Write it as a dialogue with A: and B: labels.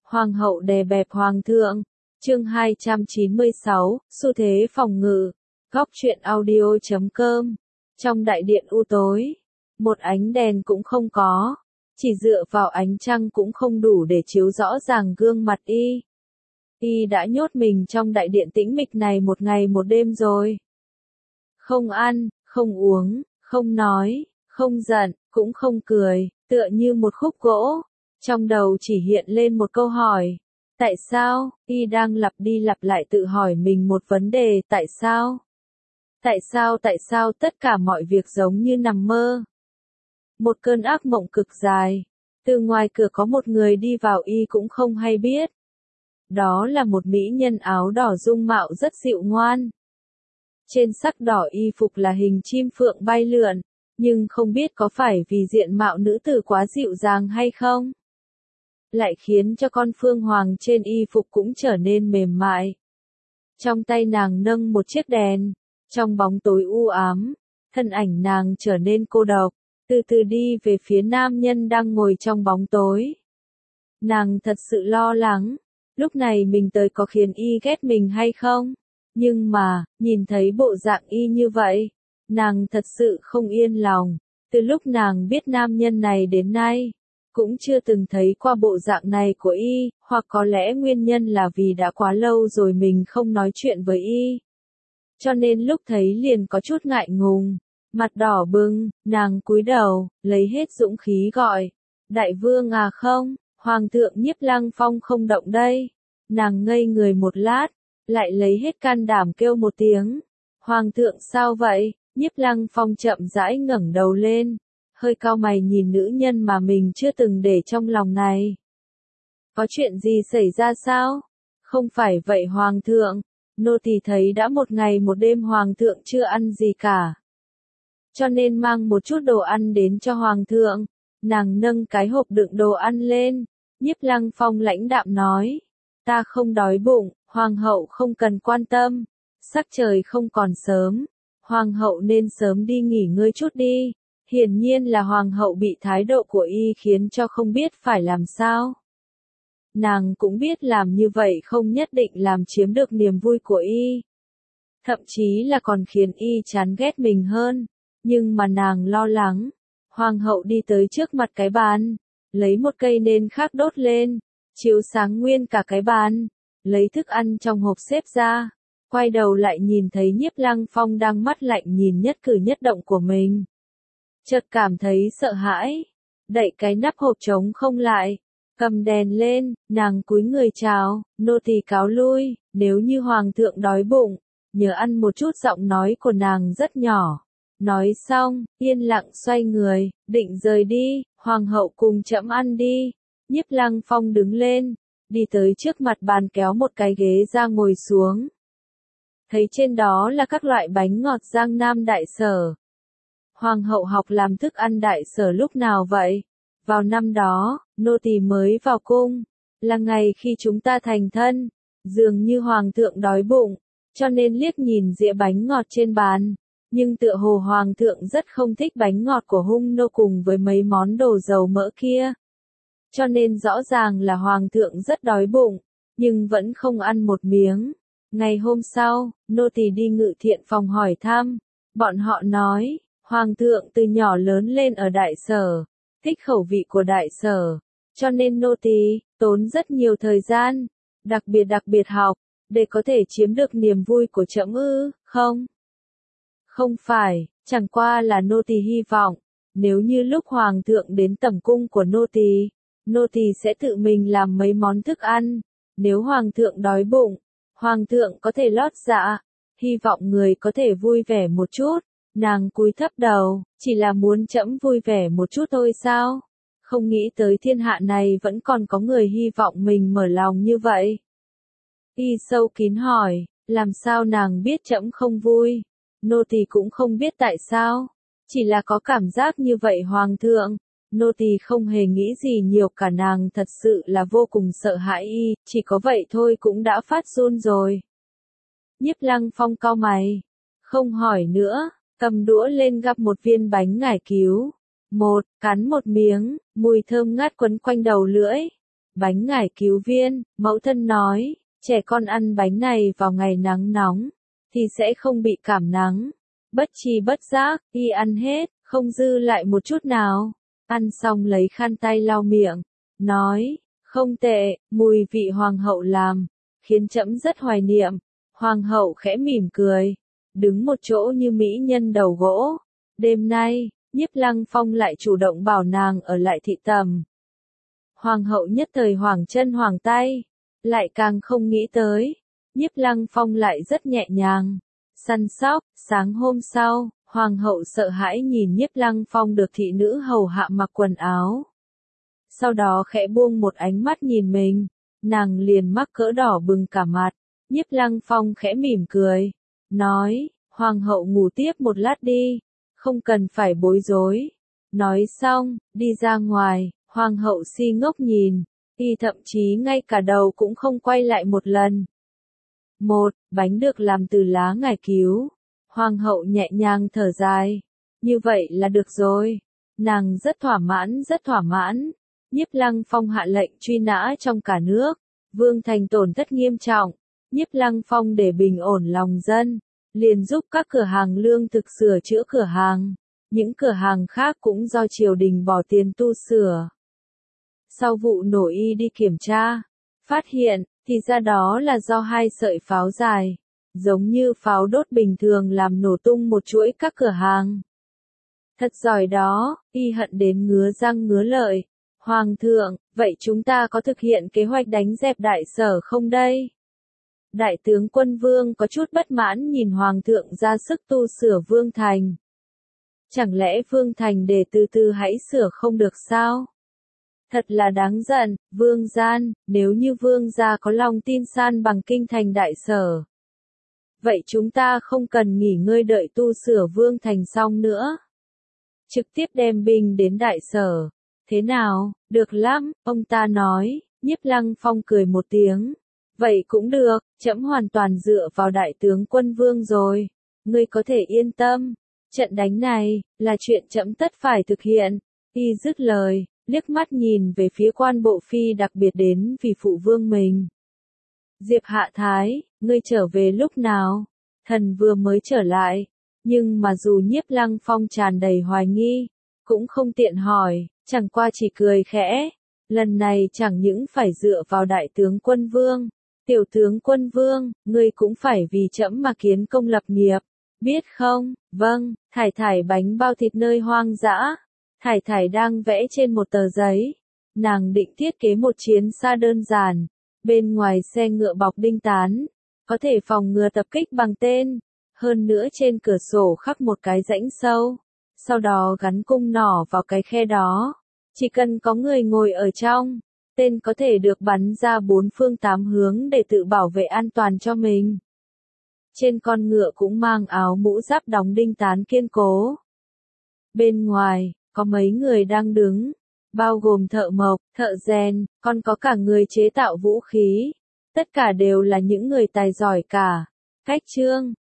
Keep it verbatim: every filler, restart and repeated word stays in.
A: Hoàng hậu đè bẹp hoàng thượng. Chương hai trăm chín mươi sáu, xu thế phòng ngự. Góc truyện audio chấm com. Trong đại điện u tối, một ánh đèn cũng không có, chỉ dựa vào ánh trăng cũng không đủ để chiếu rõ ràng gương mặt y. Y đã nhốt mình trong đại điện tĩnh mịch này một ngày một đêm rồi. Không ăn, không uống, không nói, không giận, cũng không cười, tựa như một khúc gỗ. Trong đầu chỉ hiện lên một câu hỏi. Tại sao? Y đang lặp đi lặp lại tự hỏi mình một vấn đề. Tại sao? Tại sao tại sao tất cả mọi việc giống như nằm mơ? Một cơn ác mộng cực dài. Từ ngoài cửa có một người đi vào y cũng không hay biết. Đó là một mỹ nhân áo đỏ dung mạo rất dịu ngoan. Trên sắc đỏ y phục là hình chim phượng bay lượn, nhưng không biết có phải vì diện mạo nữ tử quá dịu dàng hay không? Lại khiến cho con phương hoàng trên y phục cũng trở nên mềm mại. Trong tay nàng nâng một chiếc đèn, trong bóng tối u ám, thân ảnh nàng trở nên cô độc, từ từ đi về phía nam nhân đang ngồi trong bóng tối. Nàng thật sự lo lắng, lúc này mình tới có khiến y ghét mình hay không? Nhưng mà, nhìn thấy bộ dạng y như vậy, nàng thật sự không yên lòng. Từ lúc nàng biết nam nhân này đến nay, cũng chưa từng thấy qua bộ dạng này của y, hoặc có lẽ nguyên nhân là vì đã quá lâu rồi mình không nói chuyện với y. Cho nên lúc thấy liền có chút ngại ngùng, mặt đỏ bừng, nàng cúi đầu, lấy hết dũng khí gọi. Đại vương à không, hoàng thượng Nhiếp Lăng Phong không động đây. Nàng ngây người một lát, lại lấy hết can đảm kêu một tiếng. Hoàng thượng sao vậy? Nhiếp Lăng Phong chậm rãi ngẩng đầu lên, hơi cau mày nhìn nữ nhân mà mình chưa từng để trong lòng này. Có chuyện gì xảy ra sao? Không phải vậy hoàng thượng, nô tỳ thấy đã một ngày một đêm hoàng thượng chưa ăn gì cả. Cho nên mang một chút đồ ăn đến cho hoàng thượng. Nàng nâng cái hộp đựng đồ ăn lên, Nhiếp Lăng Phong lãnh đạm nói. Ta không đói bụng, hoàng hậu không cần quan tâm. Sắc trời không còn sớm, hoàng hậu nên sớm đi nghỉ ngơi chút đi. Hiển nhiên là hoàng hậu bị thái độ của y khiến cho không biết phải làm sao. Nàng cũng biết làm như vậy không nhất định làm chiếm được niềm vui của y. Thậm chí là còn khiến y chán ghét mình hơn. Nhưng mà nàng lo lắng. Hoàng hậu đi tới trước mặt cái bàn, lấy một cây nến khác đốt lên, chiếu sáng nguyên cả cái bàn, lấy thức ăn trong hộp xếp ra, quay đầu lại nhìn thấy Nhiếp Lăng Phong đang mắt lạnh nhìn nhất cử nhất động của mình. Chợt cảm thấy sợ hãi, đậy cái nắp hộp trống không lại, cầm đèn lên, nàng cúi người chào, nô tỳ cáo lui, nếu như hoàng thượng đói bụng, nhớ ăn một chút. Giọng nói của nàng rất nhỏ. Nói xong, yên lặng xoay người, định rời đi. Hoàng hậu cùng trẫm ăn đi. Nhiếp Lăng Phong đứng lên, đi tới trước mặt bàn kéo một cái ghế ra ngồi xuống. Thấy trên đó là các loại bánh ngọt Giang Nam Đại Sở. Hoàng hậu học làm thức ăn Đại Sở lúc nào vậy? Vào năm đó, nô tỳ mới vào cung, là ngày khi chúng ta thành thân. Dường như hoàng thượng đói bụng, cho nên liếc nhìn dĩa bánh ngọt trên bàn. Nhưng tựa hồ hoàng thượng rất không thích bánh ngọt của hung nô cùng với mấy món đồ dầu mỡ kia. Cho nên rõ ràng là hoàng thượng rất đói bụng, nhưng vẫn không ăn một miếng. Ngày hôm sau, nô tỳ đi ngự thiện phòng hỏi thăm. Bọn họ nói, hoàng thượng từ nhỏ lớn lên ở Đại Sở, thích khẩu vị của Đại Sở. Cho nên nô tỳ tốn rất nhiều thời gian, đặc biệt đặc biệt học, để có thể chiếm được niềm vui của trẫm ư, không? Không phải, chẳng qua là nô tỳ hy vọng, nếu như lúc hoàng thượng đến tẩm cung của nô tỳ, nô tỳ sẽ tự mình làm mấy món thức ăn. Nếu hoàng thượng đói bụng, hoàng thượng có thể lót dạ, hy vọng người có thể vui vẻ một chút. Nàng cúi thấp đầu, chỉ là muốn trẫm vui vẻ một chút thôi sao? Không nghĩ tới thiên hạ này vẫn còn có người hy vọng mình mở lòng như vậy. Y sâu kín hỏi, làm sao nàng biết trẫm không vui? Nô tỳ cũng không biết tại sao, chỉ là có cảm giác như vậy hoàng thượng. Nô tỳ không hề nghĩ gì nhiều cả. Nàng thật sự là vô cùng sợ hãi y, chỉ có vậy thôi cũng đã phát run rồi. Nhiếp Lăng Phong cau mày, không hỏi nữa, cầm đũa lên gắp một viên bánh ngải cứu. Một, cắn một miếng, mùi thơm ngát quấn quanh đầu lưỡi. bánh ngải cứu viên, mẫu thân nói, trẻ con ăn bánh này vào ngày nắng nóng, thì sẽ không bị cảm nắng. Bất tri bất giác, y ăn hết, không dư lại một chút nào. Ăn xong lấy khăn tay lau miệng, nói, không tệ, mùi vị hoàng hậu làm, khiến trẫm rất hoài niệm. Hoàng hậu khẽ mỉm cười, đứng một chỗ như mỹ nhân đầu gỗ. Đêm nay, Nhiếp Lăng Phong lại chủ động bảo nàng ở lại thị tầm. Hoàng hậu nhất thời hoảng chân hoảng tay, lại càng không nghĩ tới. Nhiếp Lăng Phong lại rất nhẹ nhàng, săn sóc. Sáng hôm sau, Hoàng hậu sợ hãi nhìn Nhiếp Lăng Phong được thị nữ hầu hạ mặc quần áo. Sau đó khẽ buông một ánh mắt nhìn mình, nàng liền mắc cỡ đỏ bừng cả mặt. Nhiếp Lăng Phong khẽ mỉm cười, nói, Hoàng hậu ngủ tiếp một lát đi, không cần phải bối rối. Nói xong, đi ra ngoài, Hoàng hậu si ngốc nhìn, y thậm chí ngay cả đầu cũng không quay lại một lần. Một, bánh được làm từ lá ngải cứu. Hoàng hậu nhẹ nhàng thở dài, như vậy là được rồi. Nàng rất thỏa mãn rất thỏa mãn. Nhiếp Lăng Phong hạ lệnh truy nã trong cả nước, Vương Thành tổn thất nghiêm trọng. Nhiếp Lăng Phong để bình ổn lòng dân, liền giúp các cửa hàng lương thực sửa chữa cửa hàng. Những cửa hàng khác cũng do triều đình bỏ tiền tu sửa. Sau vụ nổ y đi kiểm tra, phát hiện, thì ra đó là do hai sợi pháo dài, giống như pháo đốt bình thường làm nổ tung một chuỗi các cửa hàng. Thật giỏi đó, y hận đến ngứa răng ngứa lợi. Hoàng thượng, vậy chúng ta có thực hiện kế hoạch đánh dẹp Đại Sở không đây? Đại tướng Quân Vương có chút bất mãn nhìn Hoàng thượng ra sức tu sửa Vương Thành. Chẳng lẽ Vương Thành để từ từ hãy sửa không được sao? Thật là đáng giận, Vương Gian, nếu như Vương gia có lòng tin san bằng kinh thành Đại Sở. Vậy chúng ta không cần nghỉ ngơi đợi tu sửa Vương Thành xong nữa. Trực tiếp đem binh đến Đại Sở. Thế nào, được lắm, ông ta nói. Nhiếp Lăng Phong cười một tiếng. Vậy cũng được, trẫm hoàn toàn dựa vào Đại tướng Quân Vương rồi. Ngươi có thể yên tâm. Trận đánh này, là chuyện trẫm tất phải thực hiện. Y dứt lời, liếc mắt nhìn về phía quan bộ phi đặc biệt đến vì phụ vương mình. Diệp Hạ Thái, ngươi trở về lúc nào? Thần vừa mới trở lại. Nhưng mà dù Nhiếp Lăng Phong tràn đầy hoài nghi, cũng không tiện hỏi, chẳng qua chỉ cười khẽ. Lần này chẳng những phải dựa vào Đại tướng Quân Vương, Tiểu tướng Quân Vương, ngươi cũng phải vì trẫm mà kiến công lập nghiệp, biết không? Vâng, thải thải bánh bao thịt nơi hoang dã. Thải thải đang vẽ trên một tờ giấy. Nàng định thiết kế một chiến xa đơn giản, bên ngoài xe ngựa bọc đinh tán, có thể phòng ngừa tập kích bằng tên. Hơn nữa trên cửa sổ khắc một cái rãnh sâu, sau đó gắn cung nỏ vào cái khe đó. Chỉ cần có người ngồi ở trong, tên có thể được bắn ra bốn phương tám hướng để tự bảo vệ an toàn cho mình. Trên con ngựa cũng mang áo mũ giáp đóng đinh tán kiên cố. Bên ngoài, có mấy người đang đứng, bao gồm thợ mộc, thợ rèn, còn có cả người chế tạo vũ khí. Tất cả đều là những người tài giỏi cả. Cách chương